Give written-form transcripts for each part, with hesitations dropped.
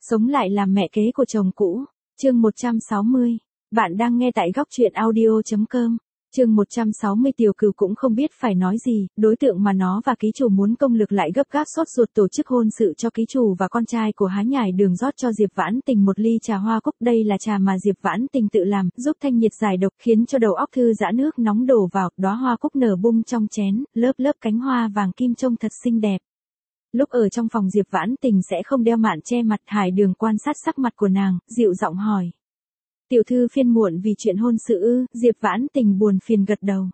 Sống lại làm mẹ kế của chồng cũ. Chương 160. Bạn đang nghe tại góc truyện audio.com. Chương 160. Tiểu Cửu cũng không biết phải nói gì, đối tượng mà nó và ký chủ muốn công lực lại gấp gáp sốt ruột tổ chức hôn sự cho ký chủ và con trai của Hái Nhải Đường rót cho Diệp Vãn Tình một ly trà hoa cúc. Đây là trà mà Diệp Vãn Tình tự làm, giúp thanh nhiệt giải độc, khiến cho đầu óc thư giãn. Nước nóng đổ vào, đóa hoa cúc nở bung trong chén, lớp lớp cánh hoa vàng kim trông thật xinh đẹp. Lúc ở trong phòng Diệp Vãn Tình sẽ không đeo mạn che mặt. Hải Đường quan sát sắc mặt của nàng, dịu giọng hỏi. Tiểu thư phiền muộn vì chuyện hôn sự ư? Diệp Vãn Tình buồn phiền gật đầu.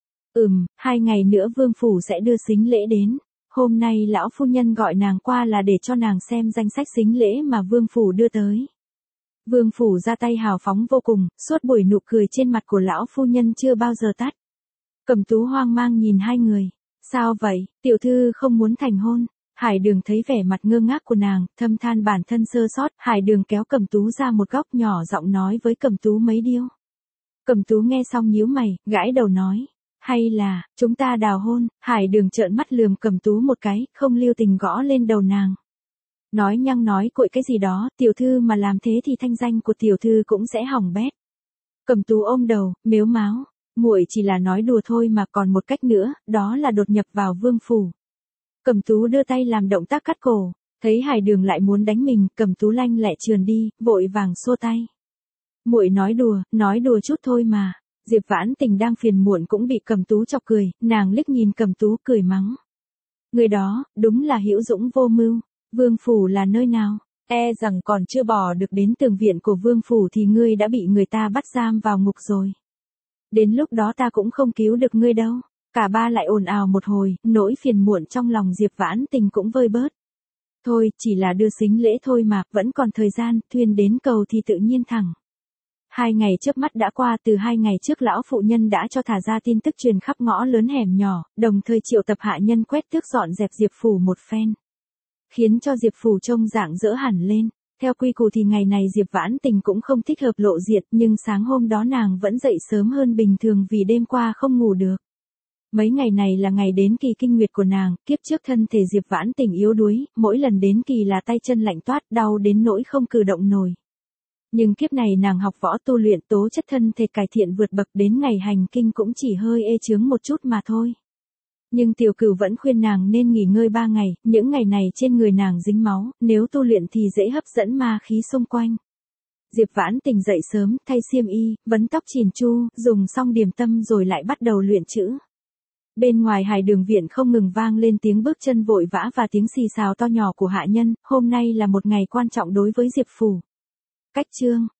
2 ngày nữa vương phủ sẽ đưa sính lễ đến. Hôm nay lão phu nhân gọi nàng qua là để cho nàng xem danh sách sính lễ mà vương phủ đưa tới. Vương phủ ra tay hào phóng vô cùng, suốt buổi nụ cười trên mặt của lão phu nhân chưa bao giờ tắt. Cẩm Tú hoang mang nhìn hai người. Sao vậy, tiểu thư không muốn thành hôn? Hải Đường thấy vẻ mặt ngơ ngác của nàng, thâm than bản thân sơ sót. Hải Đường kéo Cẩm Tú ra một góc, nhỏ giọng nói với Cẩm Tú mấy điều. Cẩm Tú nghe xong nhíu mày, gãi đầu nói. Hay là, chúng ta đào hôn? Hải Đường trợn mắt lườm Cẩm Tú một cái, không lưu tình gõ lên đầu nàng. Nói nhăng nói cội cái gì đó, tiểu thư mà làm thế thì thanh danh của tiểu thư cũng sẽ hỏng bét. Cẩm Tú ôm đầu, mếu máo. Muội chỉ là nói đùa thôi mà, còn một cách nữa, đó là đột nhập vào vương phủ. Cẩm Tú đưa tay làm động tác cắt cổ, thấy Hải Đường lại muốn đánh mình, Cẩm Tú lanh lẹ trườn đi, vội vàng xua tay. Muội nói đùa chút thôi mà. Diệp Vãn Tình đang phiền muộn cũng bị Cẩm Tú chọc cười, nàng liếc nhìn Cẩm Tú cười mắng. Người đó, đúng là hữu dũng vô mưu. Vương phủ là nơi nào? E rằng còn chưa bò được đến tường viện của vương phủ thì ngươi đã bị người ta bắt giam vào ngục rồi. Đến lúc đó ta cũng không cứu được ngươi đâu. Cả ba lại ồn ào một hồi, nỗi phiền muộn trong lòng Diệp Vãn Tình cũng vơi bớt. Thôi, chỉ là đưa sính lễ thôi mà, vẫn còn thời gian, thuyền đến cầu thì tự nhiên thẳng. 2 ngày chớp mắt đã qua. Từ 2 ngày trước lão phụ nhân đã cho thả ra tin tức truyền khắp ngõ lớn hẻm nhỏ, đồng thời triệu tập hạ nhân quét tước dọn dẹp Diệp phủ một phen. Khiến cho Diệp phủ trông rạng rỡ hẳn lên. Theo quy củ thì ngày này Diệp Vãn Tình cũng không thích hợp lộ diện, nhưng sáng hôm đó nàng vẫn dậy sớm hơn bình thường vì đêm qua không ngủ được. Mấy ngày này là ngày đến kỳ kinh nguyệt của nàng, kiếp trước thân thể Diệp Vãn Tình yếu đuối, mỗi lần đến kỳ là tay chân lạnh toát, đau đến nỗi không cử động nổi. Nhưng kiếp này nàng học võ tu luyện, tố chất thân thể cải thiện vượt bậc, đến ngày hành kinh cũng chỉ hơi ê chướng một chút mà thôi. Nhưng Tiểu Cửu vẫn khuyên nàng nên nghỉ ngơi 3 ngày, những ngày này trên người nàng dính máu, nếu tu luyện thì dễ hấp dẫn ma khí xung quanh. Diệp Vãn Tình dậy sớm, thay xiêm y, vấn tóc chỉn chu, dùng xong điểm tâm rồi lại bắt đầu luyện chữ. Bên ngoài Hải Đường viện không ngừng vang lên tiếng bước chân vội vã và tiếng xì xào to nhỏ của hạ nhân. Hôm nay là một ngày quan trọng đối với Diệp phủ. Cách chương.